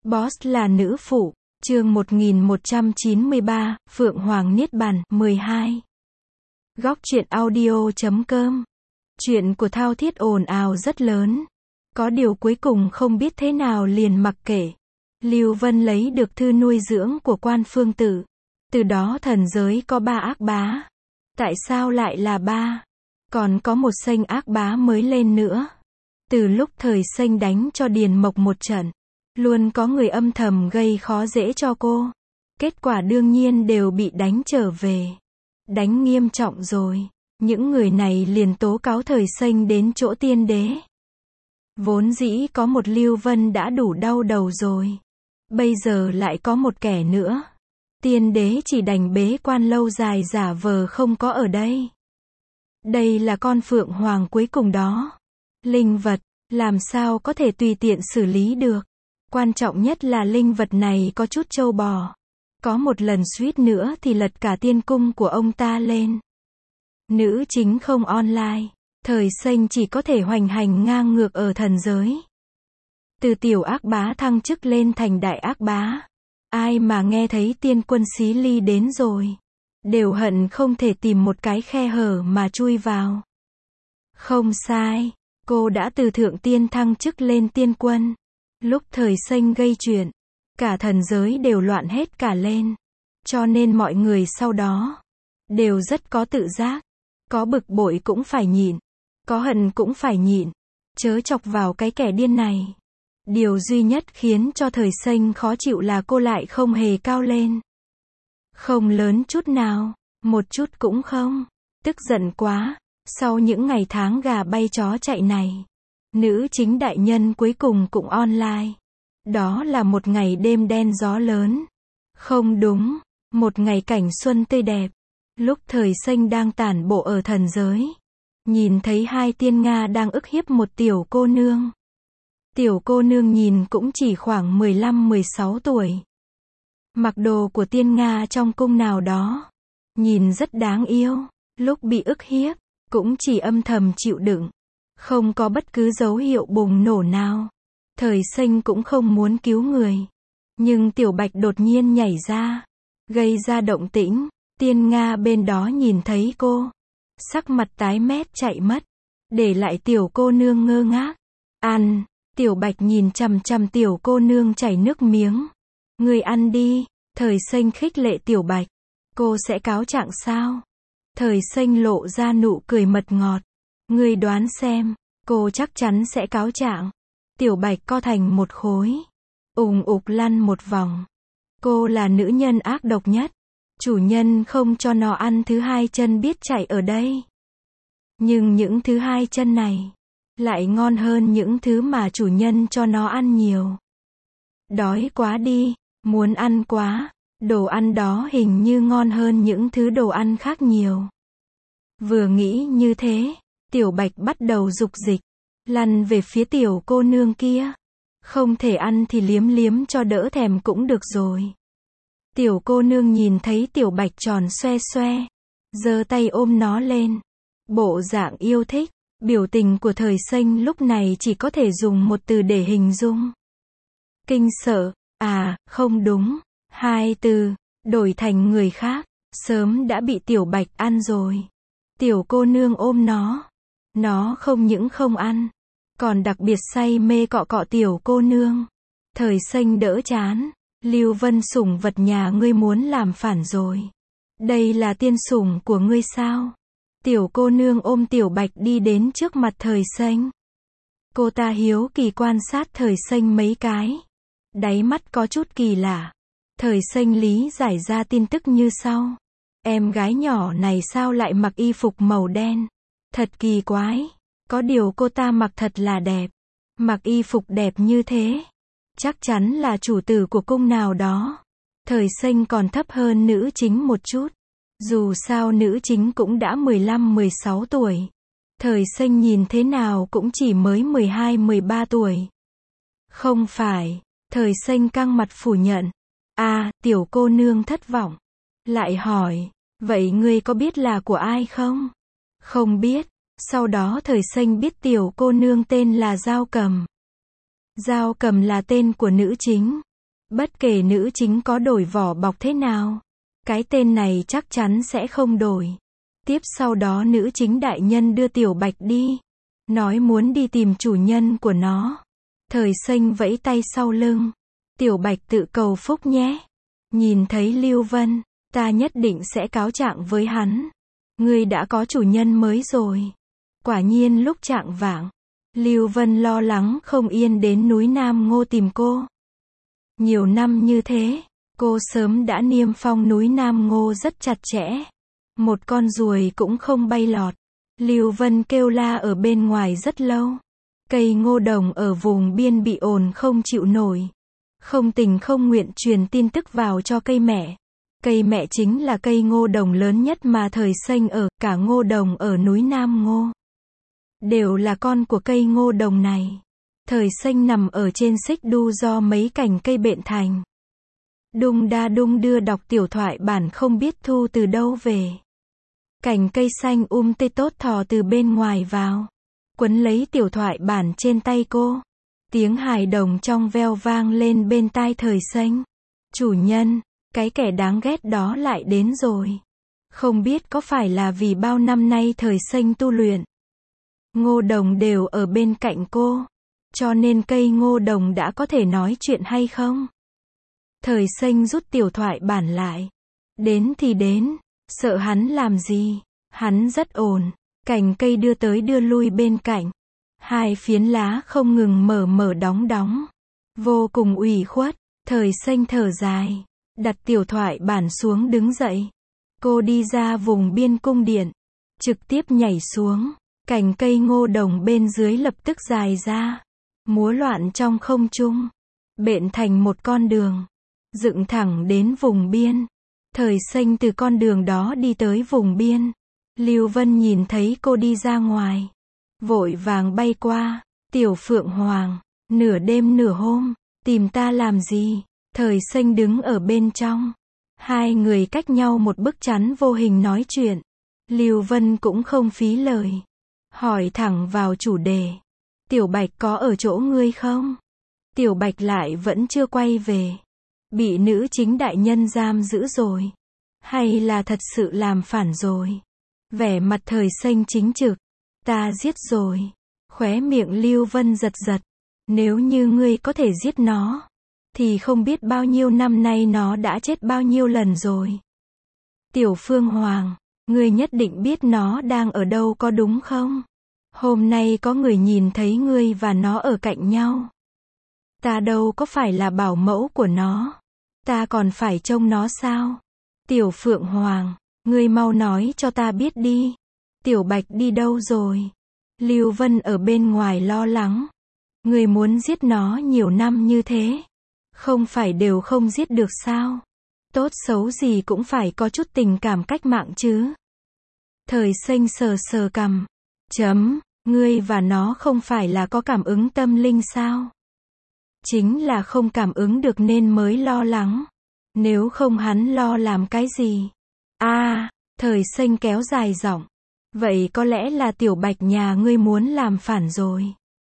Boss là nữ phụ. Chương 1193, Phượng Hoàng Niết Bàn, 12. Góc truyện audio.com. Chuyện của thao thiết ồn ào rất lớn. Có điều cuối cùng không biết thế nào liền mặc kệ. Lưu Vân lấy được thư nuôi dưỡng của Quan Phương Tử. Từ đó thần giới có 3 ác bá. Tại sao lại là 3? Còn có một sênh ác bá mới lên nữa. Từ lúc thời sênh đánh cho Điền Mộc một trận, luôn có người âm thầm gây khó dễ cho cô. Kết quả đương nhiên đều bị đánh trở về. Đánh nghiêm trọng rồi. Những người này liền tố cáo thời sênh đến chỗ tiên đế. Vốn dĩ có một Lưu Vân đã đủ đau đầu rồi. Bây giờ lại có một kẻ nữa. Tiên đế chỉ đành bế quan lâu dài giả vờ không có ở đây. Đây là con Phượng Hoàng cuối cùng đó. Linh vật, làm sao có thể tùy tiện xử lý được. Quan trọng nhất là linh vật này có chút trâu bò. Có một lần suýt nữa thì lật cả tiên cung của ông ta lên. Nữ chính không online. Thời sênh chỉ có thể hoành hành ngang ngược ở thần giới. Từ tiểu ác bá thăng chức lên thành đại ác bá. Ai mà nghe thấy tiên quân Xí Ly đến rồi, đều hận không thể tìm một cái khe hở mà chui vào. Không sai, cô đã từ thượng tiên thăng chức lên tiên quân. Lúc thời sênh gây chuyện, cả thần giới đều loạn hết cả lên. Cho nên mọi người sau đó đều rất có tự giác. Có bực bội cũng phải nhịn, có hận cũng phải nhịn. Chớ chọc vào cái kẻ điên này. Điều duy nhất khiến cho thời sênh khó chịu là cô lại không hề cao lên. Không lớn chút nào, một chút cũng không. Tức giận quá. Sau những ngày tháng gà bay chó chạy này, nữ chính đại nhân cuối cùng cũng online. Đó là một ngày đêm đen gió lớn. Không đúng, một ngày cảnh xuân tươi đẹp. Lúc thời sênh đang tản bộ ở thần giới, nhìn thấy hai tiên Nga đang ức hiếp một tiểu cô nương. Tiểu cô nương nhìn cũng chỉ khoảng 15-16 tuổi. Mặc đồ của tiên Nga trong cung nào đó, nhìn rất đáng yêu. Lúc bị ức hiếp, cũng chỉ âm thầm chịu đựng. Không có bất cứ dấu hiệu bùng nổ nào. Thời sênh cũng không muốn cứu người. Nhưng tiểu bạch đột nhiên nhảy ra, gây ra động tĩnh. Tiên Nga bên đó nhìn thấy cô, sắc mặt tái mét chạy mất, để lại tiểu cô nương ngơ ngác. Ăn, tiểu bạch nhìn chằm chằm tiểu cô nương chảy nước miếng. Người ăn đi, thời sênh khích lệ tiểu bạch. Cô sẽ cáo trạng sao? Thời sênh lộ ra nụ cười mật ngọt. Người đoán xem, cô chắc chắn sẽ cáo trạng. Tiểu bạch co thành một khối, ùng ục lăn một vòng. Cô là nữ nhân ác độc nhất. Chủ nhân không cho nó ăn thứ hai chân biết chạy ở đây. Nhưng những thứ hai chân này lại ngon hơn những thứ mà chủ nhân cho nó ăn nhiều. Đói quá đi, muốn ăn quá. Đồ ăn đó hình như ngon hơn những thứ đồ ăn khác nhiều. Vừa nghĩ như thế, tiểu bạch bắt đầu dục dịch, lăn về phía tiểu cô nương kia. Không thể ăn thì liếm liếm cho đỡ thèm cũng được rồi. Tiểu cô nương nhìn thấy tiểu bạch tròn xoe xoe, giơ tay ôm nó lên. Bộ dạng yêu thích. Biểu tình của thời sênh lúc này chỉ có thể dùng một từ để hình dung. Kinh sợ. À, không đúng. Hai từ, đổi thành người khác, sớm đã bị tiểu bạch ăn rồi. Tiểu cô nương ôm nó không những không ăn, còn đặc biệt say mê cọ cọ tiểu cô nương. Thời sênh đỡ chán. Lưu Vân sủng vật nhà ngươi muốn làm phản rồi. Đây là tiên sủng của ngươi sao? Tiểu cô nương ôm tiểu bạch đi đến trước mặt thời sênh. Cô ta hiếu kỳ quan sát thời sênh mấy cái. Đáy mắt có chút kỳ lạ. Thời sênh lý giải ra tin tức như sau. Em gái nhỏ này sao lại mặc y phục màu đen? Thật kỳ quái. Có điều cô ta mặc thật là đẹp. Mặc y phục đẹp như thế, chắc chắn là chủ tử của cung nào đó. Thời sênh còn thấp hơn nữ chính một chút. Dù sao nữ chính cũng đã 15-16 tuổi. Thời sênh nhìn thế nào cũng chỉ mới 12-13 tuổi. Không phải. Thời sênh căng mặt phủ nhận. À, tiểu cô nương thất vọng. Lại hỏi, vậy ngươi có biết là của ai không? Không biết. Sau đó thời sênh biết tiểu cô nương tên là Giao Cầm. Giao Cầm là tên của nữ chính. Bất kể nữ chính có đổi vỏ bọc thế nào, cái tên này chắc chắn sẽ không đổi. Tiếp sau đó nữ chính đại nhân đưa Tiểu Bạch đi, nói muốn đi tìm chủ nhân của nó. Thời Xanh vẫy tay sau lưng. Tiểu Bạch tự cầu phúc nhé. Nhìn thấy Lưu Vân, ta nhất định sẽ cáo trạng với hắn. Ngươi đã có chủ nhân mới rồi. Quả nhiên lúc chạng vạng, Lưu Vân lo lắng không yên đến núi Nam Ngô tìm cô. Nhiều năm như thế, cô sớm đã niêm phong núi Nam Ngô rất chặt chẽ. Một con ruồi cũng không bay lọt. Lưu Vân kêu la ở bên ngoài rất lâu. Cây ngô đồng ở vùng biên bị ồn không chịu nổi. Không tình không nguyện truyền tin tức vào cho cây mẹ. Cây mẹ chính là cây ngô đồng lớn nhất mà Thời Xanh ở, cả ngô đồng ở núi Nam Ngô đều là con của cây ngô đồng này. Thời Xanh nằm ở trên xích đu do mấy cành cây bện thành. Đung đa đung đưa đọc tiểu thoại bản không biết thu từ đâu về. Cành cây xanh tê tốt thò từ bên ngoài vào, quấn lấy tiểu thoại bản trên tay cô. Tiếng hài đồng trong veo vang lên bên tai Thời Xanh. Chủ nhân, cái kẻ đáng ghét đó lại đến rồi. Không biết có phải là vì bao năm nay Thời Xanh tu luyện, ngô đồng đều ở bên cạnh cô, cho nên cây ngô đồng đã có thể nói chuyện hay không? Thời Xanh rút tiểu thoại bản lại. Đến thì đến, sợ hắn làm gì? Hắn rất ổn. Cành cây đưa tới đưa lui bên cạnh. Hai phiến lá không ngừng mở đóng. Vô cùng ủy khuất. Thời Xanh thở dài, đặt tiểu thoại bản xuống đứng dậy. Cô đi ra vùng biên cung điện, trực tiếp nhảy xuống. Cành cây ngô đồng bên dưới lập tức dài ra, múa loạn trong không trung, bện thành một con đường, dựng thẳng đến vùng biên. Thời Xanh từ con đường đó đi tới vùng biên. Lưu Vân nhìn thấy cô đi ra ngoài, vội vàng bay qua. Tiểu Phượng Hoàng, nửa đêm nửa hôm, tìm ta làm gì? Thời Xanh đứng ở bên trong. Hai người cách nhau một bức chắn vô hình nói chuyện. Lưu Vân cũng không phí lời, hỏi thẳng vào chủ đề. Tiểu Bạch có ở chỗ ngươi không? Tiểu Bạch lại vẫn chưa quay về. Bị nữ chính đại nhân giam giữ rồi? Hay là thật sự làm phản rồi? Vẻ mặt Thời Xanh chính trực. Ta giết rồi. Khóe miệng Lưu Vân giật. Nếu như ngươi có thể giết nó, thì không biết bao nhiêu năm nay nó đã chết bao nhiêu lần rồi. Tiểu Phương Hoàng, ngươi nhất định biết nó đang ở đâu có đúng không? Hôm nay có người nhìn thấy ngươi và nó ở cạnh nhau. Ta đâu có phải là bảo mẫu của nó. Ta còn phải trông nó sao? Tiểu Phượng Hoàng, ngươi mau nói cho ta biết đi. Tiểu Bạch đi đâu rồi? Lưu Vân ở bên ngoài lo lắng. Ngươi muốn giết nó nhiều năm như thế, không phải đều không giết được sao? Tốt xấu gì cũng phải có chút tình cảm cách mạng chứ. Thời Xanh sờ cằm. Ngươi và nó không phải là có cảm ứng tâm linh sao? Chính là không cảm ứng được nên mới lo lắng. Nếu không hắn lo làm cái gì? Thời Xanh kéo dài giọng. Vậy có lẽ là Tiểu Bạch nhà ngươi muốn làm phản rồi.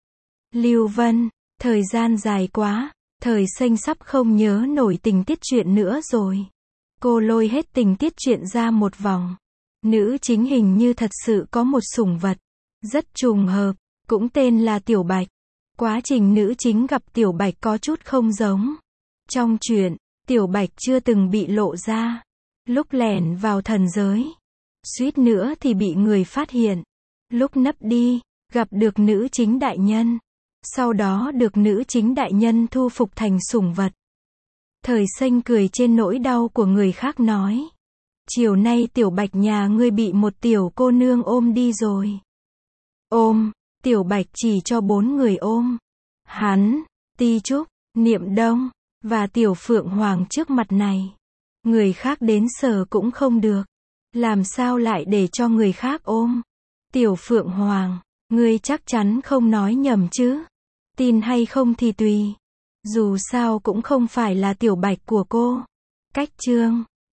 Lưu Vân, thời gian dài quá, Thời Xanh sắp không nhớ nổi tình tiết chuyện nữa rồi. Cô lôi hết tình tiết chuyện ra một vòng. Nữ chính hình như thật sự có một sủng vật, rất trùng hợp, cũng tên là Tiểu Bạch. Quá trình nữ chính gặp Tiểu Bạch có chút không giống. Trong truyện, Tiểu Bạch chưa từng bị lộ ra. Lúc lẻn vào thần giới, suýt nữa thì bị người phát hiện. Lúc nấp đi, gặp được nữ chính đại nhân. Sau đó được nữ chính đại nhân thu phục thành sủng vật. Thời Xanh cười trên nỗi đau của người khác nói. Chiều nay Tiểu Bạch nhà ngươi bị một tiểu cô nương ôm đi rồi. Ôm, Tiểu Bạch chỉ cho 4 người ôm. Hắn, Ti Trúc, Niệm Đông, và Tiểu Phượng Hoàng trước mặt này. Người khác đến sờ cũng không được. Làm sao lại để cho người khác ôm? Tiểu Phượng Hoàng, ngươi chắc chắn không nói nhầm chứ? Tin hay không thì tùy. Dù sao cũng không phải là Tiểu Bạch của cô. Cách chương